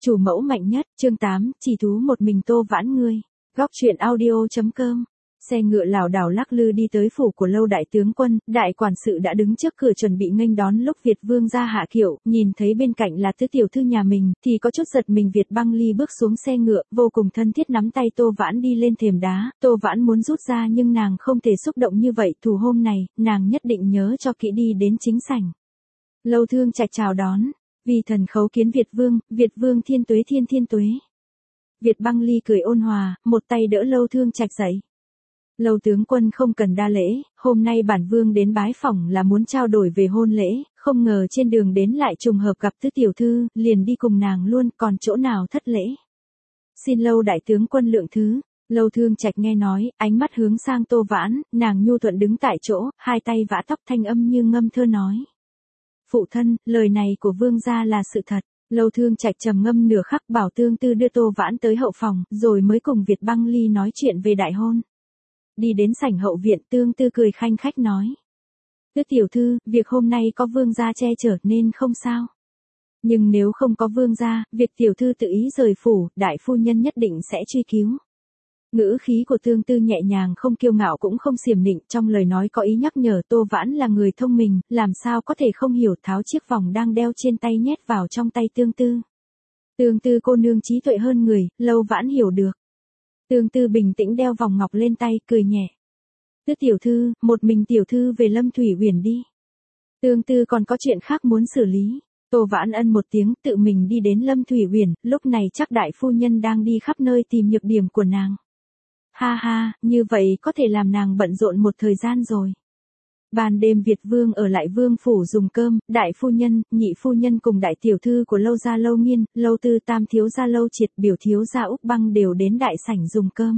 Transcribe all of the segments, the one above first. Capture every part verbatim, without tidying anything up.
Chủ mẫu mạnh nhất, chương tám, chỉ thú một mình Tô Vãn ngươi. Góc truyện audio chấm com. Xe ngựa lảo đảo lắc lư đi tới phủ của Lâu đại tướng quân, đại quản sự đã đứng trước cửa chuẩn bị nghênh đón lúc Việt Vương ra hạ kiệu, nhìn thấy bên cạnh là tứ tiểu thư nhà mình, thì có chút giật mình. Việt Băng Ly bước xuống xe ngựa, vô cùng thân thiết nắm tay Tô Vãn đi lên thềm đá. Tô Vãn muốn rút ra nhưng nàng không thể xúc động như vậy, thù hôm này, nàng nhất định nhớ cho kỹ đi đến chính sảnh. Lâu Thương Trạch chào đón. Vì thần khấu kiến Việt Vương, Việt Vương thiên tuế thiên thiên tuế. Việt Băng Ly cười ôn hòa, một tay đỡ Lâu Thương Trạch dậy. Lâu tướng quân không cần đa lễ, hôm nay bản vương đến bái phỏng là muốn trao đổi về hôn lễ, không ngờ trên đường đến lại trùng hợp gặp tứ tiểu thư, liền đi cùng nàng luôn, còn chỗ nào thất lễ. Xin Lâu đại tướng quân lượng thứ. Lâu Thương Trạch nghe nói, ánh mắt hướng sang Tô Vãn, nàng nhu thuận đứng tại chỗ, hai tay vã tóc thanh âm như ngâm thơ nói. Phụ thân, lời này của vương gia là sự thật. Lâu Thương Trạch trầm ngâm nửa khắc, bảo Tương Tư đưa Tô Vãn tới hậu phòng, rồi mới cùng Việt Băng Ly nói chuyện về đại hôn. Đi đến sảnh hậu viện, Tương Tư cười khanh khách nói. Tứ tiểu thư, việc hôm nay có vương gia che chở nên không sao. Nhưng nếu không có vương gia, việc tiểu thư tự ý rời phủ, đại phu nhân nhất định sẽ truy cứu. Ngữ khí của Tương Tư nhẹ nhàng, không kiêu ngạo cũng không xiểm nịnh, trong lời nói có ý nhắc nhở Tô Vãn là người thông minh, làm sao có thể không hiểu, tháo chiếc vòng đang đeo trên tay nhét vào trong tay Tương Tư. Tương Tư cô nương trí tuệ hơn người, Lâu Vãn hiểu được. Tương Tư bình tĩnh đeo vòng ngọc lên tay, cười nhẹ. Tứ tiểu thư, một mình tiểu thư về Lâm Thủy Uyển đi. Tương Tư còn có chuyện khác muốn xử lý. Tô Vãn ân một tiếng, tự mình đi đến Lâm Thủy Uyển, lúc này chắc đại phu nhân đang đi khắp nơi tìm nhược điểm của nàng. Ha ha, như vậy có thể làm nàng bận rộn một thời gian rồi. Ban đêm Việt Vương ở lại vương phủ dùng cơm, đại phu nhân, nhị phu nhân cùng đại tiểu thư của Lâu gia Lâu Nghiên, Lâu tư tam thiếu gia Lâu Triệt, biểu thiếu gia Úc Băng đều đến đại sảnh dùng cơm.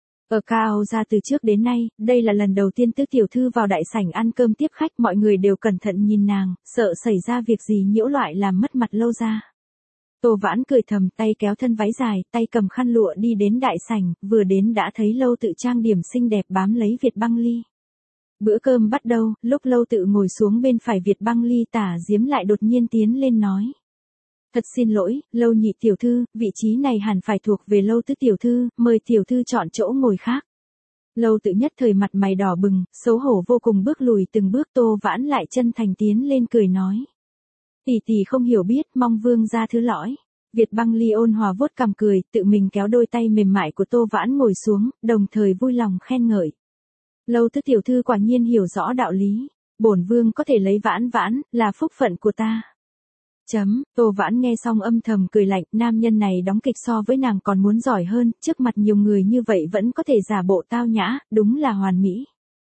Ở Cao gia từ trước đến nay, đây là lần đầu tiên tứ tiểu thư vào đại sảnh ăn cơm tiếp khách, mọi người đều cẩn thận nhìn nàng, sợ xảy ra việc gì nhiễu loạn làm mất mặt Lâu gia. Tô Vãn cười thầm, tay kéo thân váy dài, tay cầm khăn lụa đi đến đại sảnh, vừa đến đã thấy Lâu tự trang điểm xinh đẹp bám lấy Việt Băng Ly. Bữa cơm bắt đầu, lúc Lâu tự ngồi xuống bên phải Việt Băng Ly, Tả Diếm lại đột nhiên tiến lên nói. Thật xin lỗi, Lâu nhị tiểu thư, vị trí này hẳn phải thuộc về Lâu tứ tiểu thư, mời tiểu thư chọn chỗ ngồi khác. Lâu tự nhất thời mặt mày đỏ bừng, xấu hổ vô cùng bước lùi từng bước. Tô Vãn lại chân thành tiến lên cười nói. Tỷ tỷ không hiểu biết, mong vương gia thứ lỗi. Việt Băng Ly ôn hòa vuốt cằm cười, tự mình kéo đôi tay mềm mại của Tô Vãn ngồi xuống, đồng thời vui lòng khen ngợi. Lâu tứ tiểu thư quả nhiên hiểu rõ đạo lý, bổn vương có thể lấy Vãn Vãn, là phúc phận của ta. Chấm, Tô Vãn nghe xong âm thầm cười lạnh, nam nhân này đóng kịch so với nàng còn muốn giỏi hơn, trước mặt nhiều người như vậy vẫn có thể giả bộ tao nhã, đúng là hoàn mỹ.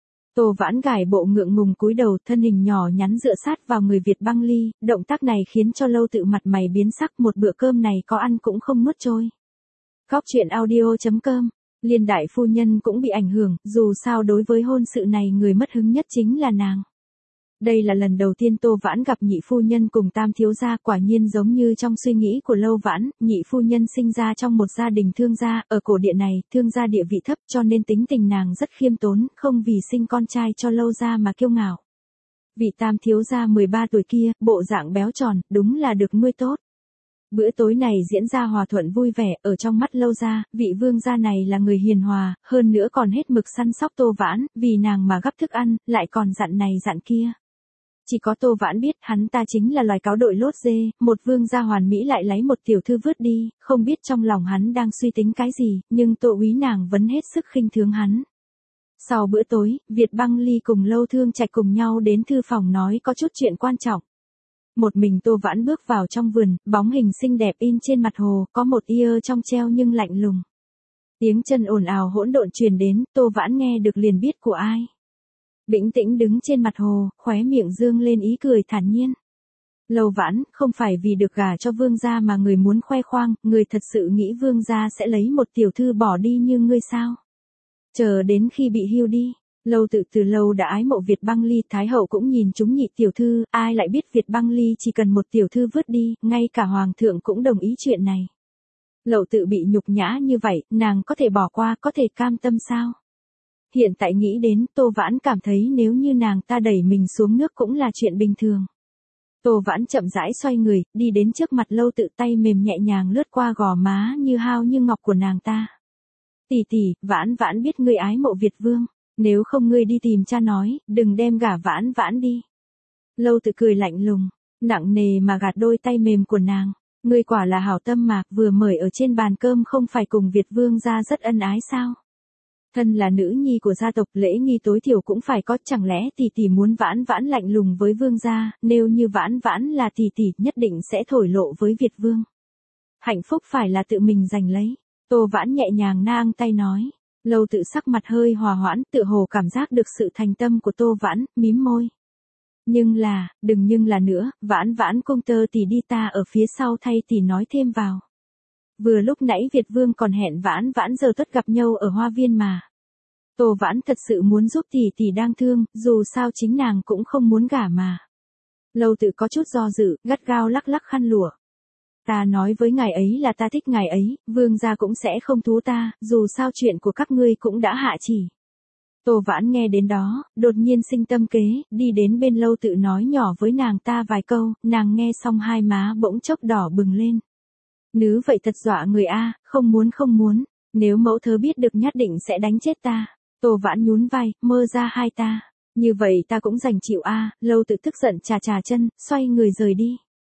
Tô Vãn gài bộ ngượng ngùng cúi đầu, thân hình nhỏ nhắn dựa sát vào người Việt Băng Ly, động tác này khiến cho Lâu tự mặt mày biến sắc, một bữa cơm này có ăn cũng không nuốt trôi. Góc truyện audio chấm com. Liên đại phu nhân cũng bị ảnh hưởng, dù sao đối với hôn sự này người mất hứng nhất chính là nàng. Đây là lần đầu tiên Tô Vãn gặp nhị phu nhân cùng tam thiếu gia, quả nhiên giống như trong suy nghĩ của Lâu Vãn, nhị phu nhân sinh ra trong một gia đình thương gia, ở cổ địa này, thương gia địa vị thấp cho nên tính tình nàng rất khiêm tốn, không vì sinh con trai cho Lâu gia mà kiêu ngạo. Vị tam thiếu gia mười ba tuổi kia, bộ dạng béo tròn, đúng là được nuôi tốt. Bữa tối này diễn ra hòa thuận vui vẻ, ở trong mắt Lâu gia, vị vương gia này là người hiền hòa, hơn nữa còn hết mực săn sóc Tô Vãn, vì nàng mà gắp thức ăn, lại còn dặn này dặn kia. Chỉ có Tô Vãn biết hắn ta chính là loài cáo đội lốt dê, một vương gia hoàn mỹ lại lấy một tiểu thư vứt đi, không biết trong lòng hắn đang suy tính cái gì, nhưng Tô úy nàng vẫn hết sức khinh thường hắn. Sau bữa tối, Việt Băng Ly cùng Lâu Thương Trạch cùng nhau đến thư phòng nói có chút chuyện quan trọng. Một mình Tô Vãn bước vào trong vườn, bóng hình xinh đẹp in trên mặt hồ, có một tia trong treo nhưng lạnh lùng. Tiếng chân ồn ào hỗn độn truyền đến, Tô Vãn nghe được liền biết của ai. Bĩnh tĩnh đứng trên mặt hồ, khóe miệng dương lên ý cười thản nhiên. Lâu Vãn, không phải vì được gả cho vương gia mà người muốn khoe khoang, người thật sự nghĩ vương gia sẽ lấy một tiểu thư bỏ đi như ngươi sao? Chờ đến khi bị hưu đi. Lâu tự từ lâu đã ái mộ Việt Băng Ly, Thái hậu cũng nhìn chúng nhị tiểu thư, ai lại biết Việt Băng Ly chỉ cần một tiểu thư vứt đi, ngay cả hoàng thượng cũng đồng ý chuyện này. Lâu tự bị nhục nhã như vậy, nàng có thể bỏ qua, có thể cam tâm sao? Hiện tại nghĩ đến, Tô Vãn cảm thấy nếu như nàng ta đẩy mình xuống nước cũng là chuyện bình thường. Tô Vãn chậm rãi xoay người, đi đến trước mặt Lâu Tự, tay mềm nhẹ nhàng lướt qua gò má như hao như ngọc của nàng ta. Tỷ tỷ, Vãn Vãn biết ngươi ái mộ Việt Vương, nếu không ngươi đi tìm cha nói, đừng đem gả Vãn Vãn đi. Lâu Tự cười lạnh lùng, nặng nề mà gạt đôi tay mềm của nàng. Ngươi quả là hảo tâm mà, vừa mời ở trên bàn cơm không phải cùng Việt Vương gia rất ân ái sao? Thân là nữ nhi của gia tộc, lễ nghi tối thiểu cũng phải có, chẳng lẽ tỷ tỷ muốn Vãn Vãn lạnh lùng với Vương gia, nếu như Vãn Vãn là tỷ tỷ nhất định sẽ thổi lộ với Việt Vương. Hạnh phúc phải là tự mình giành lấy. Tô Vãn nhẹ nhàng nang tay nói. Lâu Tự sắc mặt hơi hòa hoãn, tự hồ cảm giác được sự thành tâm của Tô Vãn, mím môi. Nhưng là, đừng nhưng là nữa, Vãn Vãn công tơ tỷ đi, ta ở phía sau thay tỷ nói thêm vào. Vừa lúc nãy Việt Vương còn hẹn Vãn Vãn giờ tuất gặp nhau ở hoa viên mà. Tô Vãn thật sự muốn giúp tỷ tỷ đang thương, dù sao chính nàng cũng không muốn gả mà. Lâu Tự có chút do dự, gắt gao lắc lắc khăn lụa. Ta nói với ngài ấy là ta thích ngài ấy, Vương gia cũng sẽ không thú ta, dù sao chuyện của các ngươi cũng đã hạ chỉ. Tô Vãn nghe đến đó, đột nhiên sinh tâm kế, đi đến bên Lâu Tự nói nhỏ với nàng ta vài câu, nàng nghe xong hai má bỗng chốc đỏ bừng lên. Nữ vậy thật dọa người a, không muốn không muốn, nếu mẫu thớ biết được nhất định sẽ đánh chết ta. Tô Vãn nhún vai, mơ ra hai ta, như vậy ta cũng giành chịu a. Lâu Tự tức giận chà chà chân, xoay người rời đi.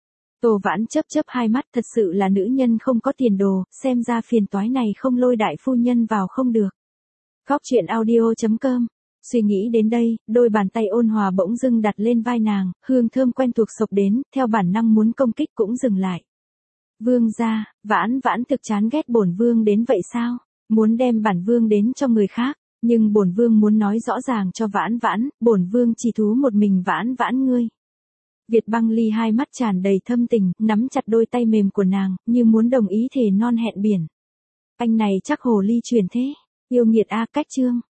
Tô Vãn chớp chớp hai mắt, thật sự là nữ nhân không có tiền đồ, xem ra phiền toái này không lôi đại phu nhân vào không được. Góc truyện audio chấm com. Suy nghĩ đến đây, đôi bàn tay ôn hòa bỗng dưng đặt lên vai nàng, hương thơm quen thuộc xộc đến, theo bản năng muốn công kích cũng dừng lại. Vương gia, Vãn Vãn thực chán ghét bổn vương đến vậy sao? Muốn đem bản vương đến cho người khác, nhưng bổn vương muốn nói rõ ràng cho Vãn Vãn, bổn vương chỉ thú một mình Vãn Vãn ngươi. Việt Băng Ly hai mắt tràn đầy thâm tình, nắm chặt đôi tay mềm của nàng, như muốn đồng ý thề non hẹn biển. Anh này chắc hồ ly truyền thế, yêu nghiệt a. Cách chương